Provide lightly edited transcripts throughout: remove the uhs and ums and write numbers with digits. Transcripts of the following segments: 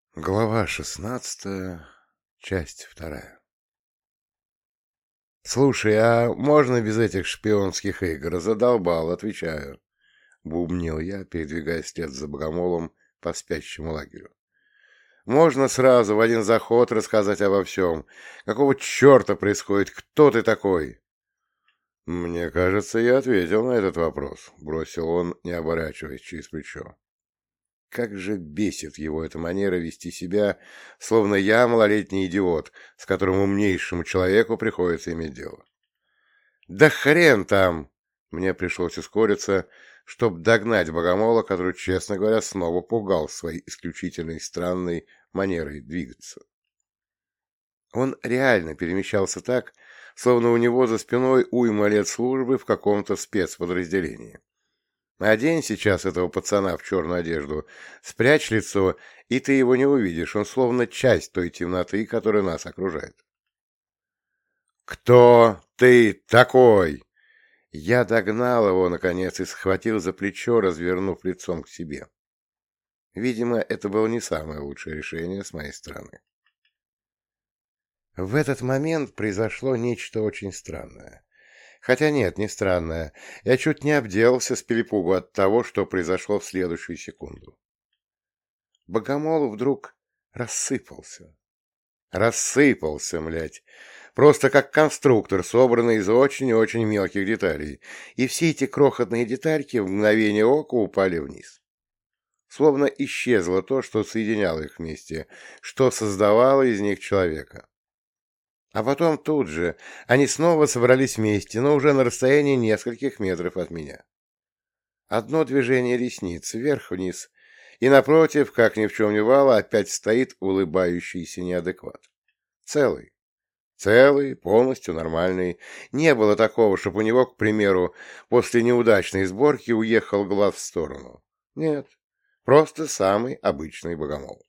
Глава 16, часть 2. «Слушай, а можно без этих шпионских игр? Задолбал, отвечаю», — бубнил я, передвигаясь вслед за богомолом по спящему лагерю. «Можно сразу в один заход рассказать обо всем. Какого черта происходит? Кто ты такой?» «Мне кажется, я ответил на этот вопрос», — бросил он, не оборачиваясь через плечо. Как же бесит его эта манера вести себя, словно я малолетний идиот, с которым умнейшему человеку приходится иметь дело. «Да хрен там!» Мне пришлось ускориться, чтобы догнать богомола, который, честно говоря, снова пугал своей исключительной странной манерой двигаться. Он реально перемещался так, словно у него за спиной уйма лет службы в каком-то спецподразделении. Одень сейчас этого пацана в черную одежду, спрячь лицо, и ты его не увидишь, он словно часть той темноты, которая нас окружает. «Кто ты такой?» Я догнал его, наконец, и схватил за плечо, развернув лицом к себе. Видимо, это было не самое лучшее решение с моей стороны. В этот момент произошло нечто очень странное. Хотя нет, не странное. Я чуть не обделался с перепугу от того, что произошло в следующую секунду. Богомол вдруг рассыпался. Рассыпался, млядь. Просто как конструктор, собранный из очень и очень мелких деталей. И все эти крохотные детальки в мгновение ока упали вниз. Словно исчезло то, что соединяло их вместе, что создавало из них человека. А потом тут же они снова собрались вместе, но уже на расстоянии нескольких метров от меня. Одно движение ресниц вверх-вниз, и напротив, как ни в чем не бывало, опять стоит улыбающийся неадекват. Целый. Целый, полностью нормальный. Не было такого, чтобы у него, к примеру, после неудачной сборки уехал глаз в сторону. Нет, просто самый обычный богомол.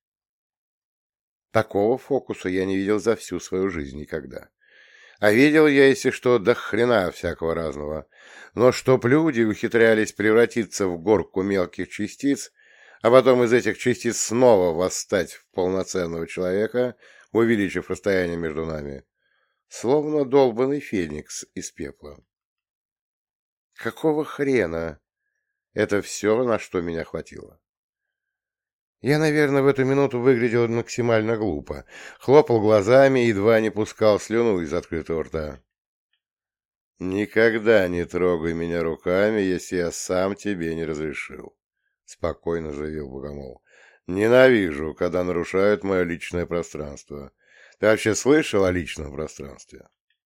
Такого фокуса я не видел за всю свою жизнь никогда. А видел я, если что, до хрена всякого разного. Но чтоб люди ухитрялись превратиться в горку мелких частиц, а потом из этих частиц снова восстать в полноценного человека, увеличив расстояние между нами, словно долбанный феникс из пепла. Какого хрена? Это все, на что меня хватило. Я, наверное, в эту минуту выглядел максимально глупо. Хлопал глазами и едва не пускал слюну из открытого рта. «Никогда не трогай меня руками, если я сам тебе не разрешил», — спокойно заявил Богомол. «Ненавижу, когда нарушают мое личное пространство. Ты вообще слышал о личном пространстве?»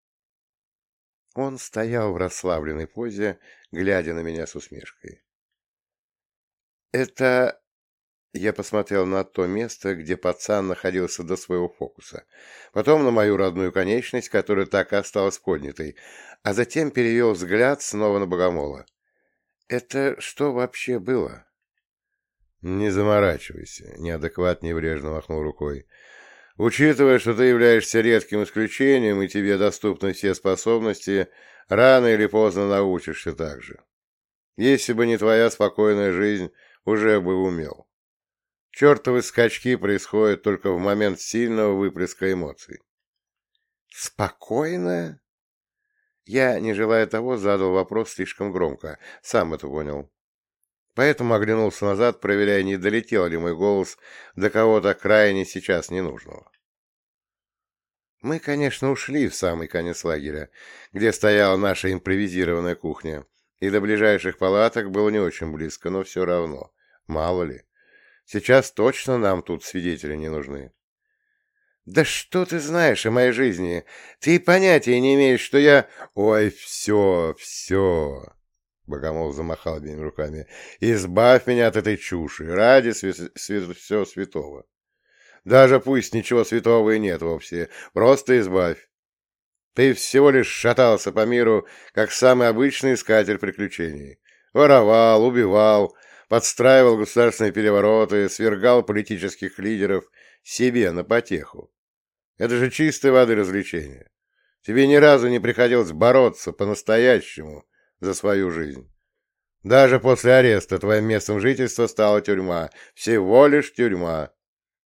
Он стоял в расслабленной позе, глядя на меня с усмешкой. «Это...» Я посмотрел на то место, где пацан находился до своего фокуса, потом на мою родную конечность, которая так и осталась поднятой, а затем перевел взгляд снова на Богомола. «Это что вообще было?» «Не заморачивайся», — неадекват небрежно махнул рукой. «Учитывая, что ты являешься редким исключением и тебе доступны все способности, рано или поздно научишься так же. Если бы не твоя спокойная жизнь, уже бы умел. Чертовы скачки происходят только в момент сильного выплеска эмоций». «Спокойно?» Я, не желая того, задал вопрос слишком громко. Сам это понял. Поэтому оглянулся назад, проверяя, не долетел ли мой голос до кого-то крайне сейчас ненужного. Мы, конечно, ушли в самый конец лагеря, где стояла наша импровизированная кухня, и до ближайших палаток было не очень близко, но все равно. Мало ли. Сейчас точно нам тут свидетели не нужны. «Да что ты знаешь о моей жизни? Ты понятия не имеешь, что я...» «Ой, все, все!» Богомол замахал обеими руками. «Избавь меня от этой чуши, ради всего святого. Даже пусть ничего святого и нет вовсе, просто избавь. Ты всего лишь шатался по миру, как самый обычный искатель приключений. Воровал, убивал, подстраивал государственные перевороты, свергал политических лидеров себе на потеху. Это же чистой воды развлечение. Тебе ни разу не приходилось бороться по-настоящему за свою жизнь. Даже после ареста твоим местом жительства стала тюрьма. Всего лишь тюрьма.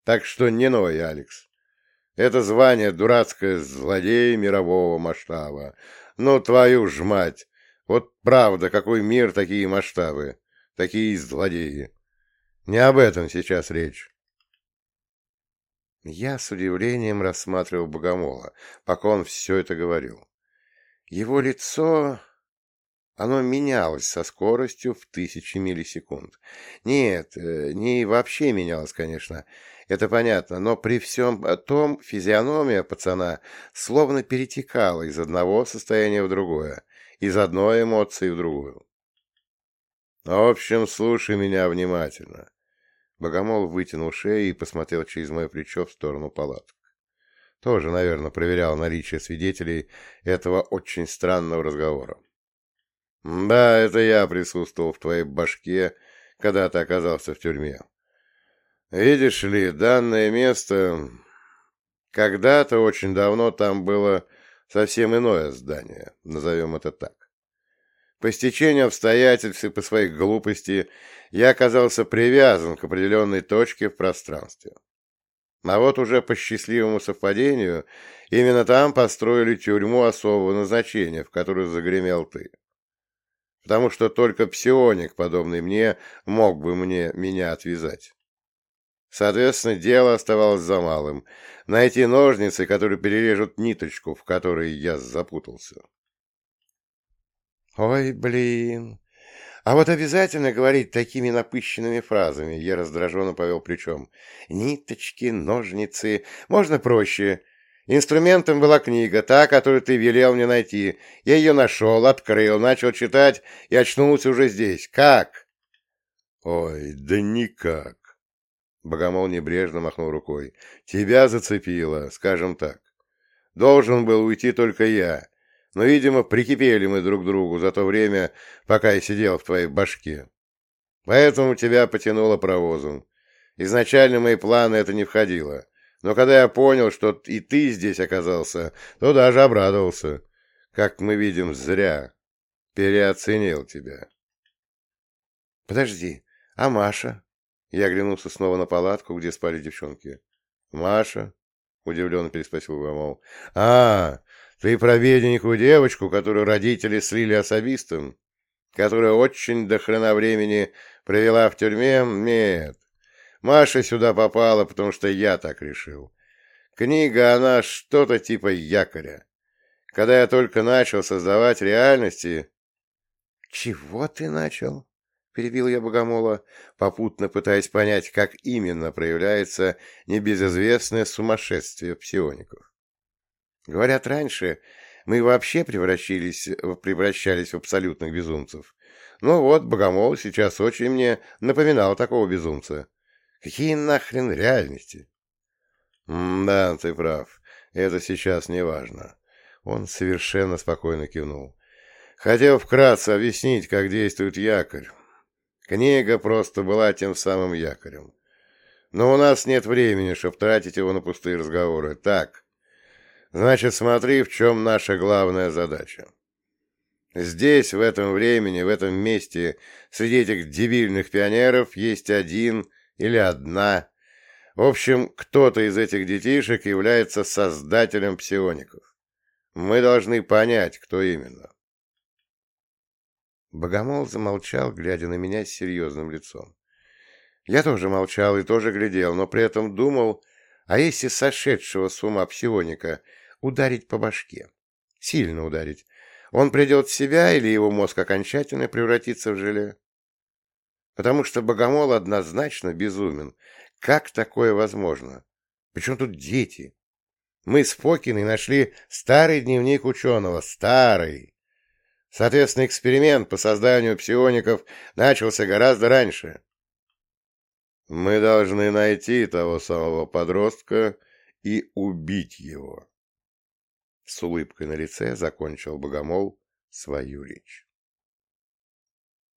Так что не ной, Алекс. Это звание дурацкое злодей мирового масштаба. Ну, твою ж мать! Вот правда, какой мир, такие масштабы, такие злодеи. Не об этом сейчас речь. Я с удивлением рассматривал Богомола, пока он все это говорил. Его лицо... Оно менялось со скоростью в 1000 миллисекунд. Нет, не вообще менялось, конечно, это понятно, но при всем том физиономия пацана словно перетекала из одного состояния в другое, из одной эмоции в другую. В общем, слушай меня внимательно. Богомол вытянул шею и посмотрел через мое плечо в сторону палаток. Тоже, наверное, проверял наличие свидетелей этого очень странного разговора. Да, это я присутствовал в твоей башке, когда ты оказался в тюрьме. Видишь ли, данное место... Когда-то очень давно там было совсем иное здание, назовем это так. По стечению обстоятельств и по своей глупости я оказался привязан к определенной точке в пространстве. А вот уже по счастливому совпадению именно там построили тюрьму особого назначения, в которую загремел ты. Потому что только псионик, подобный мне, мог бы меня отвязать. Соответственно, дело оставалось за малым — найти ножницы, которые перережут ниточку, в которой я запутался. «Ой, блин! А вот обязательно говорить такими напыщенными фразами!» Я раздраженно повел плечом. «Ниточки, ножницы... Можно проще. Инструментом была книга, та, которую ты велел мне найти. Я ее нашел, открыл, начал читать и очнулся уже здесь. Как?» «Ой, да никак!» Богомол небрежно махнул рукой. «Тебя зацепило, скажем так. Должен был уйти только я, но, видимо, прикипели мы друг к другу за то время, пока я сидел в твоей башке. Поэтому тебя потянуло паровозом. Изначально в мои планы это не входило, но когда я понял, что и ты здесь оказался, то даже обрадовался. Как мы видим, зря. Переоценил тебя». «Подожди, а Маша?» Я оглянулся снова на палатку, где спали девчонки. «Маша?» — удивленно переспросил Богомол. «А, ты про бедненькую девочку, которую родители слили особистом, которая очень до хрена времени провела в тюрьме? Нет. Маша сюда попала, потому что я так решил. Книга, она что-то типа якоря. Когда я только начал создавать реальности...» «Чего ты начал?» — перебил я Богомола, попутно пытаясь понять, как именно проявляется небезызвестное сумасшествие псиоников. Говорят, раньше мы вообще превращались в абсолютных безумцев. Ну вот, Богомол сейчас очень мне напоминал такого безумца. Какие нахрен реальности? Да, ты прав. Это сейчас не важно. Он совершенно спокойно кивнул. Хотел вкратце объяснить, как действует якорь. Книга просто была тем самым якорем. Но у нас нет времени, чтобы тратить его на пустые разговоры. Так, значит, смотри, в чем наша главная задача. Здесь, в этом времени, в этом месте, среди этих дебильных пионеров есть один или одна. В общем, кто-то из этих детишек является создателем псиоников. Мы должны понять, кто именно. Богомол замолчал, глядя на меня с серьезным лицом. Я тоже молчал и тоже глядел, но при этом думал, а если сошедшего с ума псионика ударить по башке? Сильно ударить. Он придет в себя или его мозг окончательно превратится в желе? Потому что Богомол однозначно безумен. Как такое возможно? Причем тут дети? Мы с Фокиной нашли старый дневник ученого. Старый. Соответственно, эксперимент по созданию псиоников начался гораздо раньше. Мы должны найти того самого подростка и убить его. С улыбкой на лице закончил Богомол свою речь.